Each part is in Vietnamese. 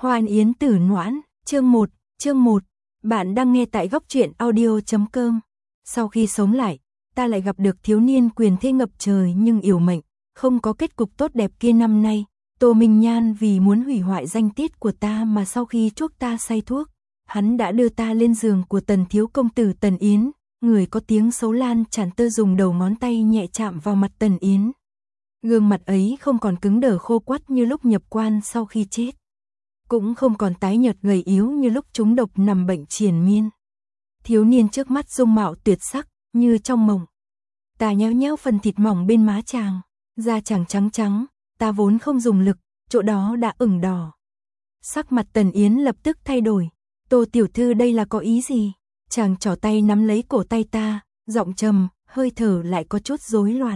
Hoan Yến Tử Noãn, chương 1, bạn đang nghe tại góc truyện audio.com. Sau khi sống lại, ta lại gặp được thiếu niên quyền thế ngập trời nhưng yểu mệnh, không có kết cục tốt đẹp kia năm nay. Tô Minh Nhan vì muốn hủy hoại danh tiết của ta mà sau khi chuốc ta say thuốc, hắn đã đưa ta lên giường của Tần thiếu công tử Tần Yến, người có tiếng xấu lan tràn tơ dùng đầu ngón tay nhẹ chạm vào mặt Tần Yến. Gương mặt ấy không còn cứng đờ khô quắt như lúc nhập quan sau khi chết, cũng không còn tái nhợt gầy yếu như lúc trúng độc nằm bệnh triền miên. Thiếu niên trước mắt dung mạo tuyệt sắc, như trong mộng. Ta nhéo nhéo phần thịt mỏng bên má chàng, da chàng trắng trắng, ta vốn không dùng lực, chỗ đó đã ửng đỏ. Sắc mặt Tần Yến lập tức thay đổi. Tô tiểu thư đây là có ý gì? Chàng trỏ tay nắm lấy cổ tay ta, giọng trầm, hơi thở lại có chút rối loạn.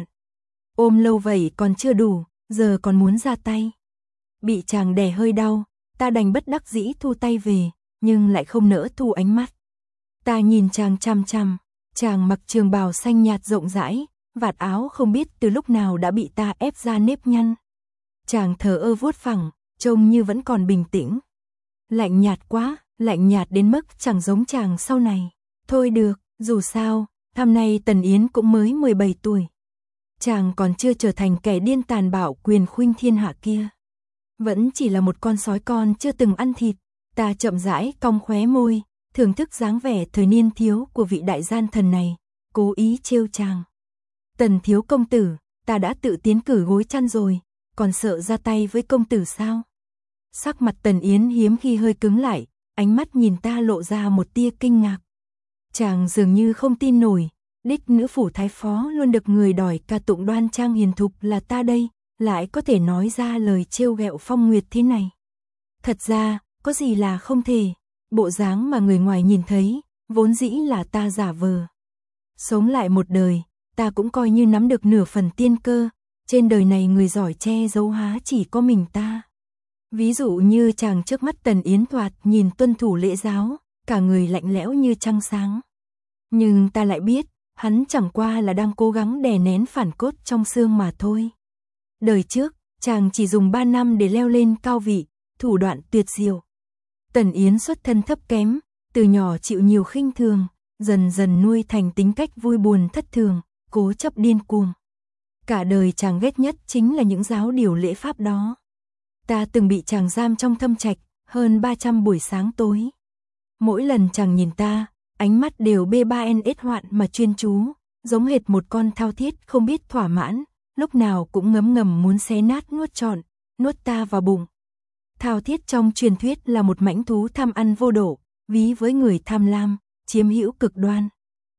Ôm lâu vậy còn chưa đủ, giờ còn muốn ra tay. Bị chàng đè hơi đau, ta đành bất đắc dĩ thu tay về, nhưng lại không nỡ thu ánh mắt. Ta nhìn chàng chằm chằm, chàng mặc trường bào xanh nhạt rộng rãi, vạt áo không biết từ lúc nào đã bị ta ép ra nếp nhăn. Chàng thờ ơ vuốt phẳng, trông như vẫn còn bình tĩnh. Lạnh nhạt quá, lạnh nhạt đến mức chẳng giống chàng sau này. Thôi được, dù sao, năm nay Tần Yến cũng mới 17 tuổi. Chàng còn chưa trở thành kẻ điên tàn bạo quyền khuynh thiên hạ kia. Vẫn chỉ là một con sói con chưa từng ăn thịt. Ta chậm rãi cong khóe môi, thưởng thức dáng vẻ thời niên thiếu của vị đại gian thần này, cố ý trêu chàng. Tần thiếu công tử, ta đã tự tiến cử gối chăn rồi, còn sợ ra tay với công tử sao? Sắc mặt Tần Yến hiếm khi hơi cứng lại, ánh mắt nhìn ta lộ ra một tia kinh ngạc. Chàng dường như không tin nổi, đích nữ phủ thái phó luôn được người đòi ca tụng đoan trang hiền thục là ta đây, lại có thể nói ra lời trêu ghẹo Phong Nguyệt thế này. Thật ra, có gì là không thể, bộ dáng mà người ngoài nhìn thấy, vốn dĩ là ta giả vờ. Sống lại một đời, ta cũng coi như nắm được nửa phần tiên cơ, trên đời này người giỏi che giấu há chỉ có mình ta. Ví dụ như chàng trước mắt Tần Yến thoạt nhìn tuân thủ lễ giáo, cả người lạnh lẽo như trăng sáng. Nhưng ta lại biết, hắn chẳng qua là đang cố gắng đè nén phản cốt trong xương mà thôi. Đời trước, chàng chỉ dùng 3 năm để leo lên cao vị, thủ đoạn tuyệt diệu. Tần Yến xuất thân thấp kém, từ nhỏ chịu nhiều khinh thường, dần dần nuôi thành tính cách vui buồn thất thường, cố chấp điên cuồng. Cả đời chàng ghét nhất chính là những giáo điều lễ pháp đó. Ta từng bị chàng giam trong thâm trạch, hơn 300 buổi sáng tối. Mỗi lần chàng nhìn ta, ánh mắt đều B3NS hoạn mà chuyên chú, giống hệt một con thao thiết không biết thỏa mãn, lúc nào cũng ngấm ngầm muốn xé nát nuốt trọn, nuốt ta vào bụng. Thao thiết trong truyền thuyết là một mãnh thú tham ăn vô độ, ví với người tham lam, chiếm hữu cực đoan.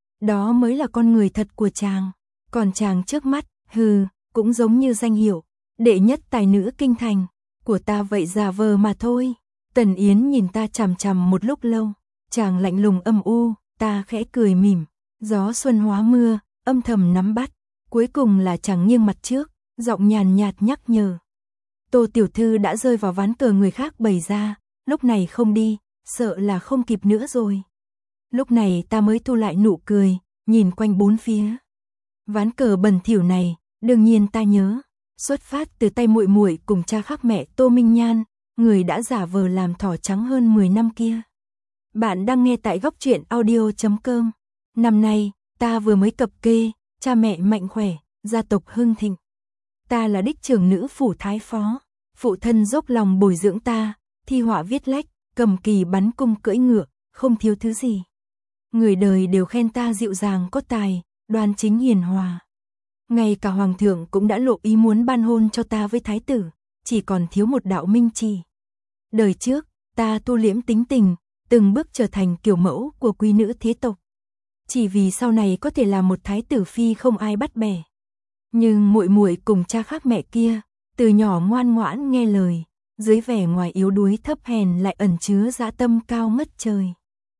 Đó mới là con người thật của chàng, còn chàng trước mắt, cũng giống như danh hiệu, đệ nhất tài nữ kinh thành, của ta vậy giả vờ mà thôi. Tần Yến nhìn ta chằm chằm một lúc lâu, chàng lạnh lùng âm u, ta khẽ cười mỉm, gió xuân hóa mưa, âm thầm nắm bắt, cuối cùng là chàng nghiêng mặt trước, giọng nhàn nhạt nhắc nhở. Tô tiểu thư đã rơi vào ván cờ người khác bày ra, lúc này không đi, sợ là không kịp nữa rồi. Lúc này ta mới thu lại nụ cười, nhìn quanh bốn phía. Ván cờ bẩn thỉu này, đương nhiên ta nhớ, xuất phát từ tay muội muội cùng cha khác mẹ Tô Minh Nhan, người đã giả vờ làm thỏ trắng hơn 10 năm kia. Bạn đang nghe tại góc truyện audio.com. Năm nay, ta vừa mới cập kê, cha mẹ mạnh khỏe, gia tộc hưng thịnh. Ta là đích trưởng nữ phủ thái phó, phụ thân dốc lòng bồi dưỡng ta, thi họa viết lách, cầm kỳ bắn cung cưỡi ngựa, không thiếu thứ gì. Người đời đều khen ta dịu dàng có tài, đoan chính hiền hòa. Ngay cả hoàng thượng cũng đã lộ ý muốn ban hôn cho ta với thái tử, chỉ còn thiếu một đạo minh chỉ. Đời trước, ta tu liễm tính tình, từng bước trở thành kiểu mẫu của quý nữ thế tộc. Chỉ vì sau này có thể làm một thái tử phi không ai bắt bẻ. Nhưng muội muội cùng cha khác mẹ kia, từ nhỏ ngoan ngoãn nghe lời, dưới vẻ ngoài yếu đuối thấp hèn lại ẩn chứa dã tâm cao ngất trời.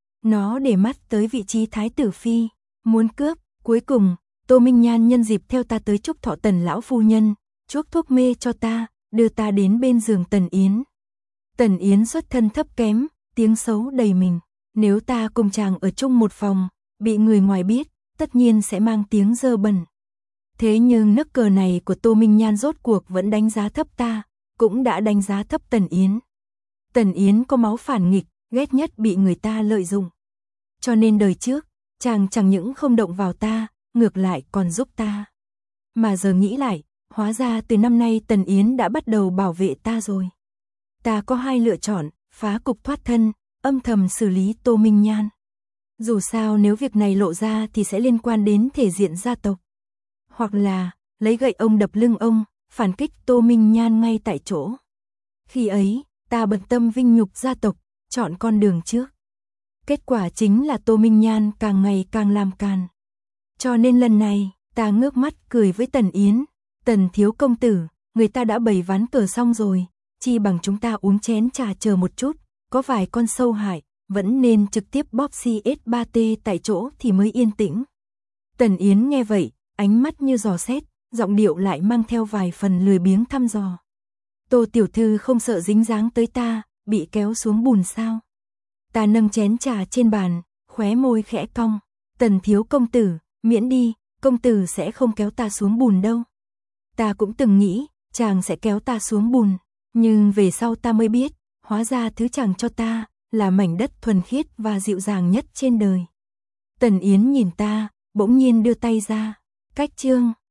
Nó để mắt tới vị trí thái tử phi, muốn cướp, cuối cùng, Tô Minh Nhan nhân dịp theo ta tới chúc thọ Tần lão phu nhân, chuốc thuốc mê cho ta, đưa ta đến bên giường Tần Yến. Tần Yến xuất thân thấp kém, tiếng xấu đầy mình, nếu ta cùng chàng ở chung một phòng, bị người ngoài biết, tất nhiên sẽ mang tiếng dơ bẩn. Thế nhưng nước cờ này của Tô Minh Nhan rốt cuộc vẫn đánh giá thấp ta, cũng đã đánh giá thấp Tần Yến. Tần Yến có máu phản nghịch, ghét nhất bị người ta lợi dụng. Cho nên đời trước, chàng chẳng những không động vào ta, ngược lại còn giúp ta. Mà giờ nghĩ lại, hóa ra từ năm nay Tần Yến đã bắt đầu bảo vệ ta rồi. Ta có hai lựa chọn, phá cục thoát thân, âm thầm xử lý Tô Minh Nhan. Dù sao nếu việc này lộ ra thì sẽ liên quan đến thể diện gia tộc. Hoặc là, lấy gậy ông đập lưng ông, phản kích Tô Minh Nhan ngay tại chỗ. Khi ấy, ta bận tâm vinh nhục gia tộc, chọn con đường trước. Kết quả chính là Tô Minh Nhan càng ngày càng làm càn. Cho nên lần này, ta ngước mắt cười với Tần Yến. Tần thiếu công tử, người ta đã bày ván cờ xong rồi, chi bằng chúng ta uống chén trà chờ một chút, có vài con sâu hại, vẫn nên trực tiếp bóp CS3T tại chỗ thì mới yên tĩnh. Tần Yến nghe vậy, ánh mắt như dò xét, giọng điệu lại mang theo vài phần lười biếng thăm dò. Tô tiểu thư không sợ dính dáng tới ta, bị kéo xuống bùn sao? Ta nâng chén trà trên bàn, khóe môi khẽ cong. Tần thiếu công tử, miễn đi, công tử sẽ không kéo ta xuống bùn đâu. Ta cũng từng nghĩ, chàng sẽ kéo ta xuống bùn, nhưng về sau ta mới biết, hóa ra thứ chàng cho ta, là mảnh đất thuần khiết và dịu dàng nhất trên đời. Tần Yến nhìn ta, bỗng nhiên đưa tay ra. Cách chương